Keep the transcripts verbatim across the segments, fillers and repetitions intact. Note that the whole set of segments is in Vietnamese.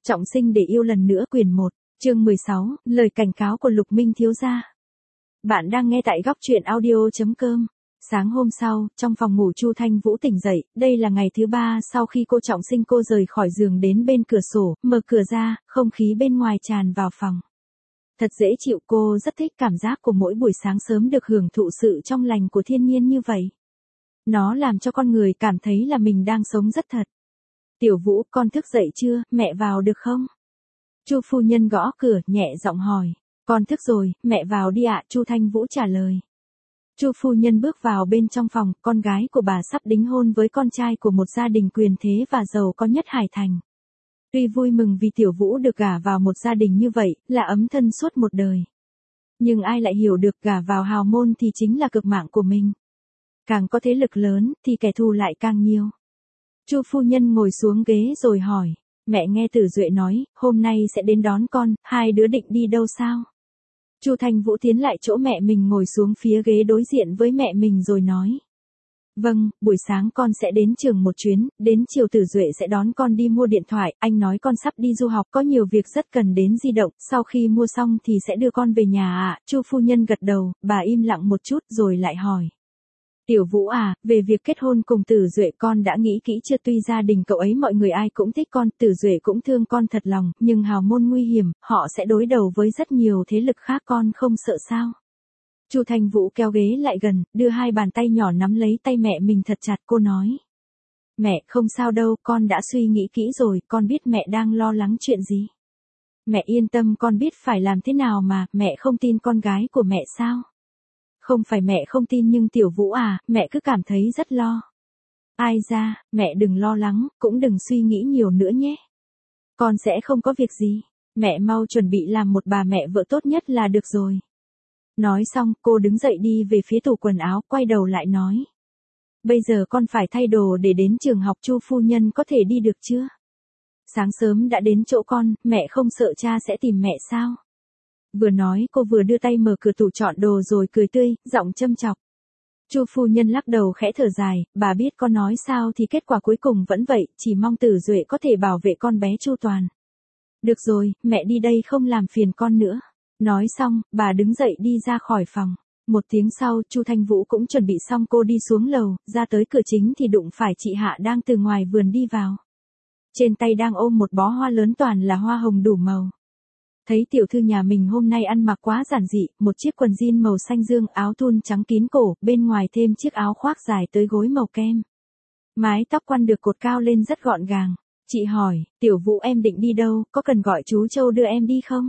Trọng sinh để yêu lần nữa quyển một, chương mười sáu, lời cảnh cáo của Lục Minh thiếu gia. Bạn đang nghe tại góc truyện audio chấm com. Sáng hôm sau, trong phòng ngủ Chu Thanh Vũ tỉnh dậy, đây là ngày thứ ba sau khi cô Trọng sinh cô rời khỏi giường đến bên cửa sổ, mở cửa ra, không khí bên ngoài tràn vào phòng. Thật dễ chịu, cô rất thích cảm giác của mỗi buổi sáng sớm được hưởng thụ sự trong lành của thiên nhiên như vậy. Nó làm cho con người cảm thấy là mình đang sống rất thật. Tiểu Vũ, con thức dậy chưa, mẹ vào được không? Chu phu nhân gõ cửa, nhẹ giọng hỏi. Con thức rồi, mẹ vào đi ạ, Chu Thanh Vũ trả lời. Chu phu nhân bước vào bên trong phòng, con gái của bà sắp đính hôn với con trai của một gia đình quyền thế và giàu có nhất Hải Thành. Tuy vui mừng vì Tiểu Vũ được gả vào một gia đình như vậy, là ấm thân suốt một đời. Nhưng ai lại hiểu được gả vào hào môn thì chính là cực mạng của mình. Càng có thế lực lớn, thì kẻ thù lại càng nhiều. Chu phu nhân ngồi xuống ghế rồi hỏi, mẹ nghe Tử Duệ nói, hôm nay sẽ đến đón con, hai đứa định đi đâu sao? Chu Thanh Vũ tiến lại chỗ mẹ mình ngồi xuống phía ghế đối diện với mẹ mình rồi nói. Vâng, buổi sáng con sẽ đến trường một chuyến, đến chiều Tử Duệ sẽ đón con đi mua điện thoại, anh nói con sắp đi du học có nhiều việc rất cần đến di động, sau khi mua xong thì sẽ đưa con về nhà ạ. Chu phu nhân gật đầu, bà im lặng một chút rồi lại hỏi. Tiểu Vũ à, về việc kết hôn cùng Tử Duệ con đã nghĩ kỹ chưa? Tuy gia đình cậu ấy mọi người ai cũng thích con, Tử Duệ cũng thương con thật lòng, nhưng hào môn nguy hiểm, họ sẽ đối đầu với rất nhiều thế lực khác, con không sợ sao? Chu Thanh Vũ kéo ghế lại gần, đưa hai bàn tay nhỏ nắm lấy tay mẹ mình thật chặt, cô nói. Mẹ, không sao đâu, con đã suy nghĩ kỹ rồi, con biết mẹ đang lo lắng chuyện gì. Mẹ yên tâm, con biết phải làm thế nào mà, mẹ không tin con gái của mẹ sao? Không phải mẹ không tin nhưng Tiểu Vũ à, mẹ cứ cảm thấy rất lo. Ai ra, mẹ đừng lo lắng, cũng đừng suy nghĩ nhiều nữa nhé. Con sẽ không có việc gì, mẹ mau chuẩn bị làm một bà mẹ vợ tốt nhất là được rồi. Nói xong, cô đứng dậy đi về phía tủ quần áo, quay đầu lại nói. Bây giờ con phải thay đồ để đến trường học, Chu phu nhân có thể đi được chưa? Sáng sớm đã đến chỗ con, mẹ không sợ cha sẽ tìm mẹ sao? Vừa nói cô vừa đưa tay mở cửa tủ chọn đồ rồi cười tươi, giọng châm chọc. Chu phu nhân lắc đầu khẽ thở dài, bà biết con nói sao thì kết quả cuối cùng vẫn vậy, chỉ mong Tử Duệ có thể bảo vệ con bé chu toàn. Được rồi, mẹ đi đây không làm phiền con nữa. Nói xong, bà đứng dậy đi ra khỏi phòng. Một tiếng sau, Chu Thanh Vũ cũng chuẩn bị xong, cô đi xuống lầu, ra tới cửa chính thì đụng phải chị Hạ đang từ ngoài vườn đi vào. Trên tay đang ôm một bó hoa lớn toàn là hoa hồng đủ màu. Thấy tiểu thư nhà mình hôm nay ăn mặc quá giản dị, một chiếc quần jean màu xanh dương, áo thun trắng kín cổ, bên ngoài thêm chiếc áo khoác dài tới gối màu kem. Mái tóc quăn được cột cao lên rất gọn gàng. Chị hỏi, Tiểu Vũ em định đi đâu, có cần gọi chú Châu đưa em đi không?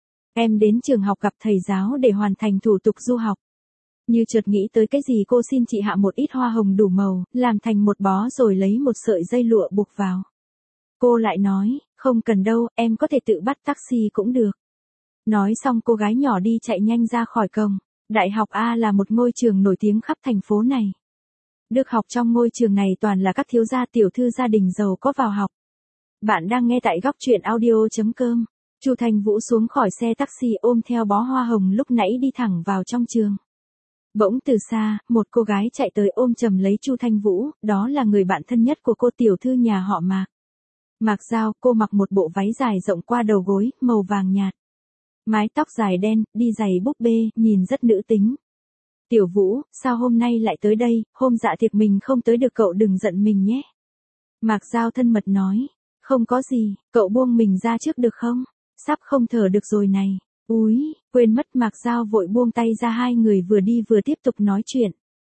Em đến trường học gặp thầy giáo để hoàn thành thủ tục du học. Như chợt nghĩ tới cái gì cô xin chị Hạ một ít hoa hồng đủ màu, làm thành một bó rồi lấy một sợi dây lụa buộc vào. Cô lại nói, không cần đâu, em có thể tự bắt taxi cũng được. Nói xong cô gái nhỏ đi chạy nhanh ra khỏi cổng. Đại học A là một ngôi trường nổi tiếng khắp thành phố này. Được học trong ngôi trường này toàn là các thiếu gia tiểu thư gia đình giàu có vào học. Bạn đang nghe tại góc truyện audio chấm com. Chu Thanh Vũ xuống khỏi xe taxi ôm theo bó hoa hồng lúc nãy đi thẳng vào trong trường. Bỗng từ xa, một cô gái chạy tới ôm chầm lấy Chu Thanh Vũ, đó là người bạn thân nhất của cô tiểu thư nhà họ Mạc. Mạc Giao, cô mặc một bộ váy dài rộng qua đầu gối, màu vàng nhạt. Mái tóc dài đen, đi giày búp bê, nhìn rất nữ tính. Tiểu Vũ, sao hôm nay lại tới đây, hôm dạ tiệc mình không tới được cậu đừng giận mình nhé. Mạc Giao thân mật nói, không có gì, cậu buông mình ra trước được không? Sắp không thở được rồi này. Úi, quên mất. Mạc Giao vội buông tay ra, hai người vừa đi vừa tiếp tục nói chuyện.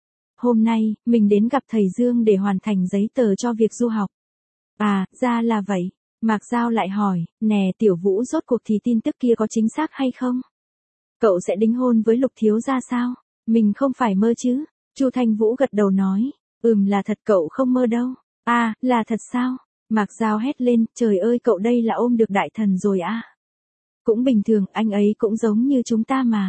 Hôm nay, mình đến gặp thầy Dương để hoàn thành giấy tờ cho việc du học. À, ra là vậy. Mạc Giao lại hỏi, nè Tiểu Vũ, rốt cuộc thì tin tức kia có chính xác hay không? Cậu sẽ đính hôn với Lục thiếu gia sao? Mình không phải mơ chứ? Chu Thanh Vũ gật đầu nói, ừm là thật, cậu không mơ đâu. À, là thật sao? Mạc Giao hét lên, trời ơi, cậu đây là ôm được đại thần rồi à? Cũng bình thường, anh ấy cũng giống như chúng ta mà.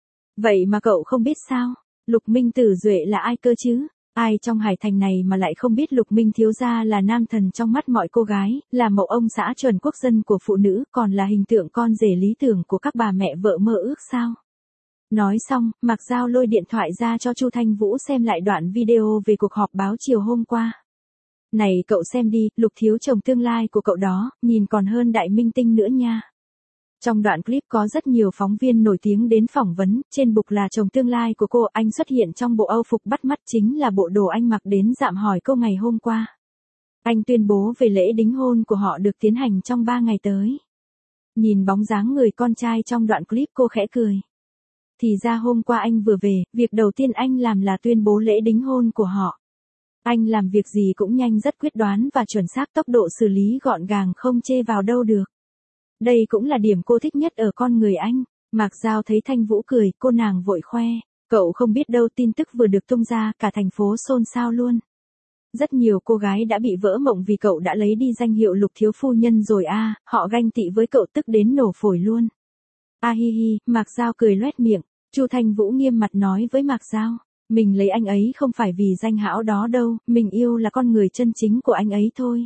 Vậy mà cậu không biết sao? Lục Minh Tử Duệ là ai cơ chứ? Ai trong Hải Thành này mà lại không biết Lục Minh thiếu gia là nam thần trong mắt mọi cô gái, là mẫu ông xã chuẩn quốc dân của phụ nữ, còn là hình tượng con rể lý tưởng của các bà mẹ vợ mơ ước sao? Nói xong, Mạc Giao lôi điện thoại ra cho Chu Thanh Vũ xem lại đoạn video về cuộc họp báo chiều hôm qua. Này cậu xem đi, Lục thiếu chồng tương lai của cậu đó, nhìn còn hơn đại minh tinh nữa nha. Trong đoạn clip có rất nhiều phóng viên nổi tiếng đến phỏng vấn, trên bục là chồng tương lai của cô, anh xuất hiện trong bộ âu phục bắt mắt chính là bộ đồ anh mặc đến dạm hỏi cô ngày hôm qua. Anh tuyên bố về lễ đính hôn của họ được tiến hành trong ba ngày tới. Nhìn bóng dáng người con trai trong đoạn clip cô khẽ cười. Thì ra hôm qua anh vừa về, việc đầu tiên anh làm là tuyên bố lễ đính hôn của họ. Anh làm việc gì cũng nhanh rất quyết đoán và chuẩn xác, tốc độ xử lý gọn gàng không chê vào đâu được. Đây cũng là điểm cô thích nhất ở con người anh. Mạc Giao thấy Thanh Vũ cười, cô nàng vội khoe. Cậu không biết đâu, tin tức vừa được tung ra, cả thành phố xôn xao luôn. Rất nhiều cô gái đã bị vỡ mộng vì cậu đã lấy đi danh hiệu Lục thiếu phu nhân rồi a, à, họ ganh tị với cậu tức đến nổ phổi luôn. A à, hi hi, Mạc Giao cười loét miệng. Chu Thanh Vũ nghiêm mặt nói với Mạc Giao, mình lấy anh ấy không phải vì danh hão đó đâu, mình yêu là con người chân chính của anh ấy thôi.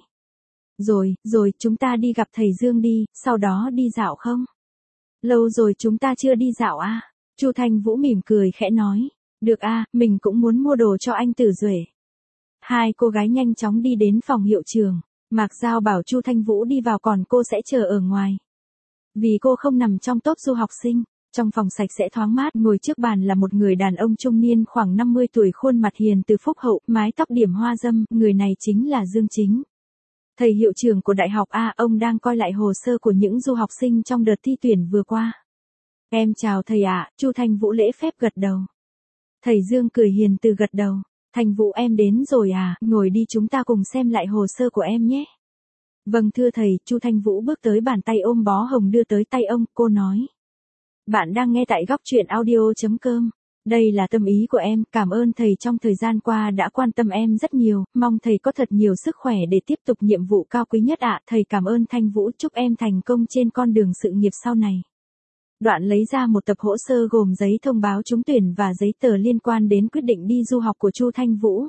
Rồi, rồi, chúng ta đi gặp thầy Dương đi, sau đó đi dạo không? Lâu rồi chúng ta chưa đi dạo à? Chu Thanh Vũ mỉm cười khẽ nói, được à, mình cũng muốn mua đồ cho anh Tử Duệ. Hai cô gái nhanh chóng đi đến phòng hiệu trường, Mạc Giao bảo Chu Thanh Vũ đi vào còn cô sẽ chờ ở ngoài. Vì cô không nằm trong top du học sinh. Trong phòng sạch sẽ thoáng mát, ngồi trước bàn là một người đàn ông trung niên khoảng năm mươi tuổi, khuôn mặt hiền từ phúc hậu, mái tóc điểm hoa dâm, người này chính là Dương Chính. Thầy hiệu trưởng của đại học A, ông đang coi lại hồ sơ của những du học sinh trong đợt thi tuyển vừa qua. Em chào thầy ạ, Chu Thanh Vũ lễ phép gật đầu. Thầy Dương cười hiền từ gật đầu. Thanh Vũ em đến rồi à, ngồi đi chúng ta cùng xem lại hồ sơ của em nhé. Vâng thưa thầy, Chu Thanh Vũ bước tới bàn tay ôm bó hồng đưa tới tay ông, cô nói. Bạn đang nghe tại góc truyện audio.com. Đây là tâm ý của em, cảm ơn thầy trong thời gian qua đã quan tâm em rất nhiều, mong thầy có thật nhiều sức khỏe để tiếp tục nhiệm vụ cao quý nhất ạ. Thầy cảm ơn Thanh Vũ, chúc em thành công trên con đường sự nghiệp sau này. Đoạn lấy ra một tập hồ sơ gồm giấy thông báo trúng tuyển và giấy tờ liên quan đến quyết định đi du học của Chu Thanh Vũ.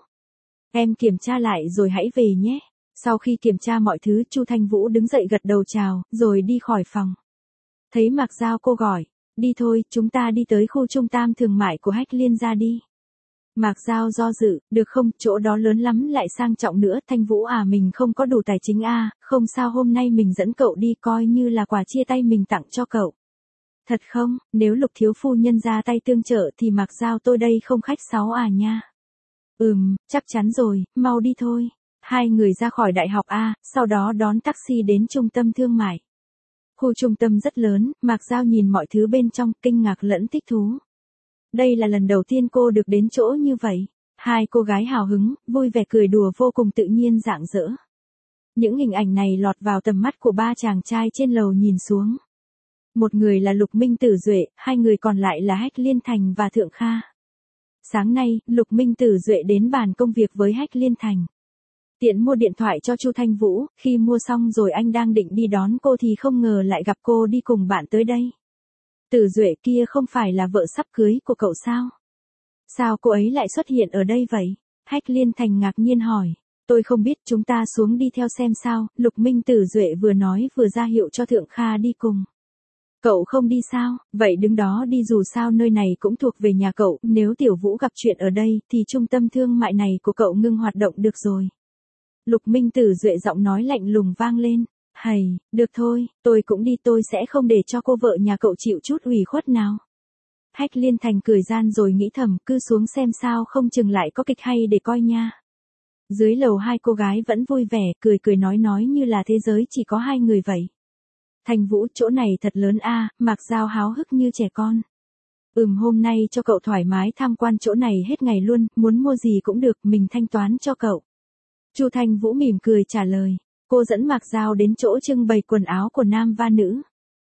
Em kiểm tra lại rồi hãy về nhé. Sau khi kiểm tra mọi thứ, Chu Thanh Vũ đứng dậy gật đầu chào, rồi đi khỏi phòng. Thấy Mạc Giao cô gọi. Đi thôi, chúng ta đi tới khu trung tâm thương mại của Hách Liên gia đi. Mạc Giao do dự, được không, chỗ đó lớn lắm lại sang trọng nữa. Thanh Vũ à, mình không có đủ tài chính à, không sao, hôm nay mình dẫn cậu đi coi như là quà chia tay mình tặng cho cậu. Thật không, nếu Lục thiếu phu nhân ra tay tương trợ thì Mạc Giao tôi đây không khách sáo à nha. Ừm, chắc chắn rồi, mau đi thôi. Hai người ra khỏi đại học A, sau đó đón taxi đến trung tâm thương mại. Khu trung tâm rất lớn, Mạc Giao nhìn mọi thứ bên trong, kinh ngạc lẫn thích thú. Đây là lần đầu tiên cô được đến chỗ như vậy. Hai cô gái hào hứng, vui vẻ cười đùa vô cùng tự nhiên rạng rỡ. Những hình ảnh này lọt vào tầm mắt của ba chàng trai trên lầu nhìn xuống. Một người là Lục Minh Tử Duệ, hai người còn lại là Hách Liên Thành và Thượng Kha. Sáng nay, Lục Minh Tử Duệ đến bàn công việc với Hách Liên Thành. Tiện mua điện thoại cho Chu Thanh Vũ, khi mua xong rồi anh đang định đi đón cô thì không ngờ lại gặp cô đi cùng bạn tới đây. Tử Duệ kia không phải là vợ sắp cưới của cậu sao? Sao cô ấy lại xuất hiện ở đây vậy? Hách Liên Thành ngạc nhiên hỏi. Tôi không biết, chúng ta xuống đi theo xem sao, Lục Minh Tử Duệ vừa nói vừa ra hiệu cho Thượng Kha đi cùng. Cậu không đi sao? Vậy đứng đó đi, dù sao nơi này cũng thuộc về nhà cậu, nếu Tiểu Vũ gặp chuyện ở đây thì trung tâm thương mại này của cậu ngưng hoạt động được rồi. Lục Minh Tử Duệ giọng nói lạnh lùng vang lên. Hầy, được thôi, tôi cũng đi, tôi sẽ không để cho cô vợ nhà cậu chịu chút ủy khuất nào. Hách Liên Thành cười gian rồi nghĩ thầm, cứ xuống xem sao, không chừng lại có kịch hay để coi nha. Dưới lầu hai cô gái vẫn vui vẻ, cười cười nói nói như là thế giới chỉ có hai người vậy. Thành Vũ, chỗ này thật lớn a, à, Mạc Giao háo hức như trẻ con. Ừm, hôm nay cho cậu thoải mái tham quan chỗ này hết ngày luôn, muốn mua gì cũng được, mình thanh toán cho cậu. Chu Thanh Vũ mỉm cười trả lời. Cô dẫn Mạc Giao đến chỗ trưng bày quần áo của nam và nữ.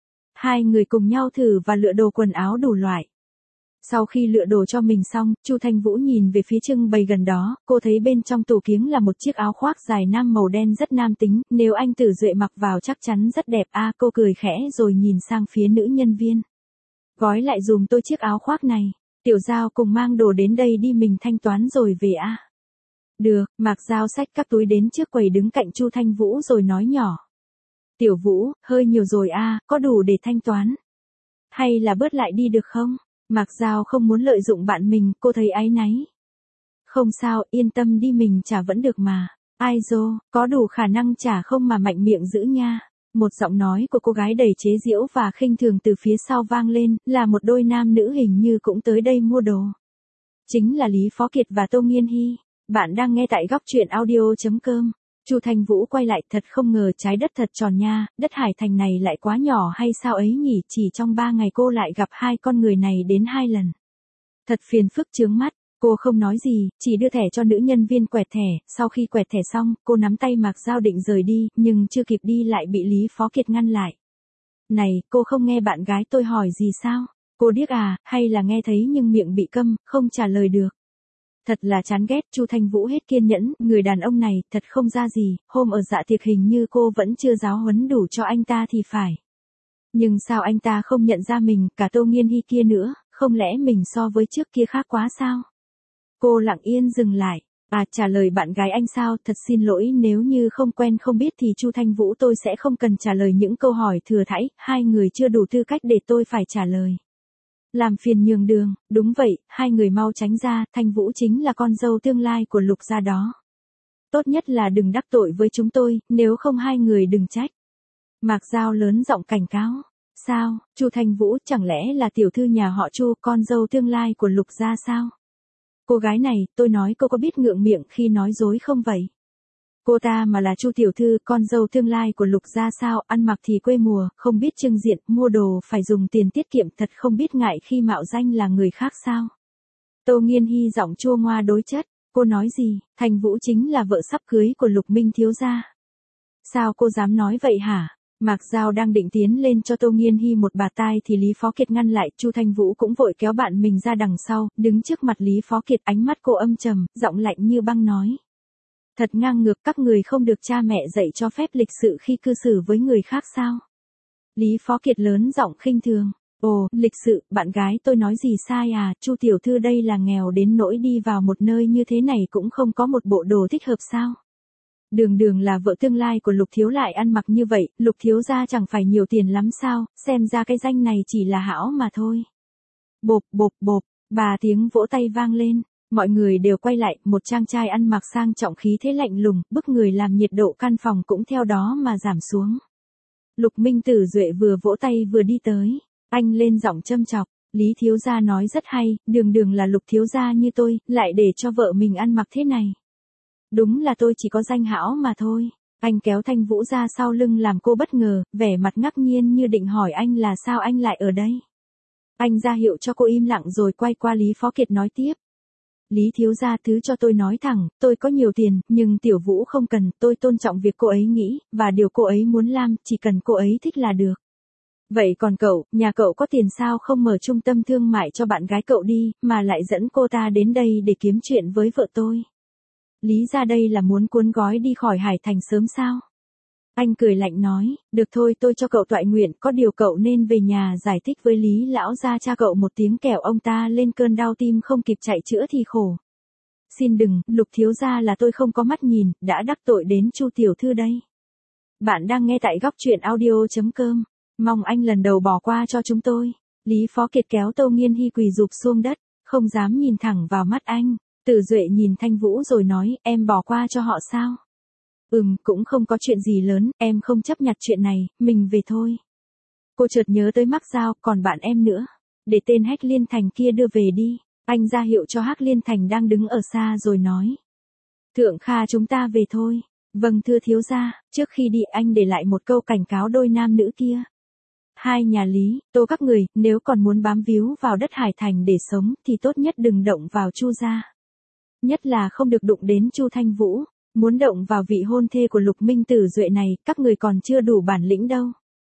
Hai người cùng nhau thử và lựa đồ quần áo đủ loại. Sau khi lựa đồ cho mình xong, Chu Thanh Vũ nhìn về phía trưng bày gần đó, cô thấy bên trong tủ kiếng là một chiếc áo khoác dài nam màu đen rất nam tính, nếu anh Tử Duệ mặc vào chắc chắn rất đẹp a. À, cô cười khẽ rồi nhìn sang phía nữ nhân viên. Gói lại dùm tôi chiếc áo khoác này. Tiểu Giao cùng mang đồ đến đây đi, mình thanh toán rồi về a. À. Được, Mạc Giao xách các túi đến trước quầy đứng cạnh Chu Thanh Vũ rồi nói nhỏ. Tiểu Vũ, hơi nhiều rồi a, à, có đủ để thanh toán. Hay là bớt lại đi được không? Mạc Giao không muốn lợi dụng bạn mình, cô thấy áy náy. Không sao, yên tâm đi, mình trả vẫn được mà. Ai dô, có đủ khả năng trả không mà mạnh miệng giữ nha. Một giọng nói của cô gái đầy chế giễu và khinh thường từ phía sau vang lên, là một đôi nam nữ hình như cũng tới đây mua đồ. Chính là Lý Phó Kiệt và Tô Nghiên Hy. Bạn đang nghe tại góc truyện audio chấm com. Chu Thanh Vũ quay lại, thật không ngờ trái đất thật tròn nha, đất Hải Thành này lại quá nhỏ hay sao ấy nhỉ, chỉ trong ba ngày cô lại gặp hai con người này đến hai lần. Thật phiền phức chướng mắt. Cô không nói gì, chỉ đưa thẻ cho nữ nhân viên quẹt thẻ, sau khi quẹt thẻ xong, cô nắm tay Mạc Giao định rời đi, nhưng chưa kịp đi lại bị Lý Phó Kiệt ngăn lại. Này, cô không nghe bạn gái tôi hỏi gì sao? Cô điếc à, hay là nghe thấy nhưng miệng bị câm, không trả lời được. Thật là chán ghét, Chu Thanh Vũ hết kiên nhẫn, người đàn ông này, thật không ra gì, hôm ở dạ tiệc hình như cô vẫn chưa giáo huấn đủ cho anh ta thì phải. Nhưng sao anh ta không nhận ra mình, cả Tô Nghiên Hy kia nữa, không lẽ mình so với trước kia khác quá sao? Cô lặng yên dừng lại, à trả lời bạn gái anh sao, thật xin lỗi nếu như không quen không biết thì Chu Thanh Vũ tôi sẽ không cần trả lời những câu hỏi thừa thãi, hai người chưa đủ tư cách để tôi phải trả lời. Làm phiền nhường đường, đúng vậy, hai người mau tránh ra, Thanh Vũ chính là con dâu tương lai của Lục gia đó. Tốt nhất là đừng đắc tội với chúng tôi, nếu không hai người đừng trách. Mạc Giao lớn giọng cảnh cáo. Sao, Chu Thanh Vũ chẳng lẽ là tiểu thư nhà họ Chu, con dâu tương lai của Lục gia sao? Cô gái này, tôi nói cô có biết ngượng miệng khi nói dối không vậy? Cô ta mà là Chu tiểu thư, con dâu tương lai của Lục gia sao, ăn mặc thì quê mùa, không biết trưng diện, mua đồ phải dùng tiền tiết kiệm, thật không biết ngại khi mạo danh là người khác sao? Tô Nghiên Hy giọng chua ngoa đối chất, cô nói gì, Thanh Vũ chính là vợ sắp cưới của Lục Minh thiếu gia. Sao cô dám nói vậy hả? Mạc Giao đang định tiến lên cho Tô Nghiên Hy một bạt tai thì Lý Phó Kiệt ngăn lại, Chu Thanh Vũ cũng vội kéo bạn mình ra đằng sau, đứng trước mặt Lý Phó Kiệt, ánh mắt cô âm trầm, giọng lạnh như băng nói. Thật ngang ngược, các người không được cha mẹ dạy cho phép lịch sự khi cư xử với người khác sao? Lý Phó Kiệt lớn giọng khinh thường. Ồ, lịch sự, bạn gái tôi nói gì sai à, Chu tiểu thư đây là nghèo đến nỗi đi vào một nơi như thế này cũng không có một bộ đồ thích hợp sao? Đường đường là vợ tương lai của Lục thiếu lại ăn mặc như vậy, Lục thiếu gia chẳng phải nhiều tiền lắm sao, xem ra cái danh này chỉ là hão mà thôi. Bộp bộp bộp, ba tiếng vỗ tay vang lên, mọi người đều quay lại, một chàng trai ăn mặc sang trọng khí thế lạnh lùng, bức người làm nhiệt độ căn phòng cũng theo đó mà giảm xuống. Lục Minh Tử Duệ vừa vỗ tay vừa đi tới, anh lên giọng châm chọc, Lý thiếu gia nói rất hay, đường đường là Lục thiếu gia như tôi, lại để cho vợ mình ăn mặc thế này. Đúng là tôi chỉ có danh hão mà thôi. Anh kéo Thanh Vũ ra sau lưng làm cô bất ngờ, vẻ mặt ngạc nhiên như định hỏi anh là sao anh lại ở đây. Anh ra hiệu cho cô im lặng rồi quay qua Lý Phó Kiệt nói tiếp. Lý thiếu gia thứ cho tôi nói thẳng, tôi có nhiều tiền, nhưng Tiểu Vũ không cần, tôi tôn trọng việc cô ấy nghĩ, và điều cô ấy muốn làm, chỉ cần cô ấy thích là được. Vậy còn cậu, nhà cậu có tiền sao không mở trung tâm thương mại cho bạn gái cậu đi, mà lại dẫn cô ta đến đây để kiếm chuyện với vợ tôi. Lý ra đây là muốn cuốn gói đi khỏi Hải Thành sớm sao? Anh cười lạnh nói, được thôi tôi cho cậu toại nguyện, có điều cậu nên về nhà giải thích với Lý lão gia cha cậu một tiếng kẻo ông ta lên cơn đau tim không kịp chạy chữa thì khổ. Xin đừng, Lục thiếu gia là tôi không có mắt nhìn, đã đắc tội đến Chu tiểu thư đây. Bạn đang nghe tại góc truyện audio chấm com, mong anh lần đầu bỏ qua cho chúng tôi. Lý Phó Kiệt kéo Tô Nghiên Hy quỳ rụp xuống đất, không dám nhìn thẳng vào mắt anh. Tử Duệ nhìn Thanh Vũ rồi nói, em bỏ qua cho họ sao? Ừm, cũng không có chuyện gì lớn, em không chấp nhặt chuyện này, mình về thôi. Cô chợt nhớ tới Mạc Giao, còn bạn em nữa. Để tên Hách Liên Thành kia đưa về đi. Anh ra hiệu cho Hách Liên Thành đang đứng ở xa rồi nói. Thượng Kha chúng ta về thôi. Vâng thưa thiếu gia, trước khi đi anh để lại một câu cảnh cáo đôi nam nữ kia. Hai nhà Lý, Tô các người, nếu còn muốn bám víu vào đất Hải Thành để sống, thì tốt nhất đừng động vào Chu gia. Nhất là không được đụng đến Chu Thanh Vũ, muốn động vào vị hôn thê của Lục Minh Tử Duệ này, các người còn chưa đủ bản lĩnh đâu.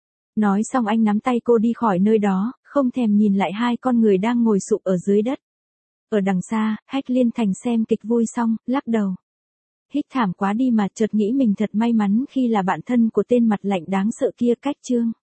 Nói xong anh nắm tay cô đi khỏi nơi đó, không thèm nhìn lại hai con người đang ngồi sụp ở dưới đất. Ở đằng xa, Hách Liên Thành xem kịch vui xong, lắc đầu. Hít thảm quá đi mà chợt nghĩ mình thật may mắn khi là bạn thân của tên mặt lạnh đáng sợ kia cách Trương.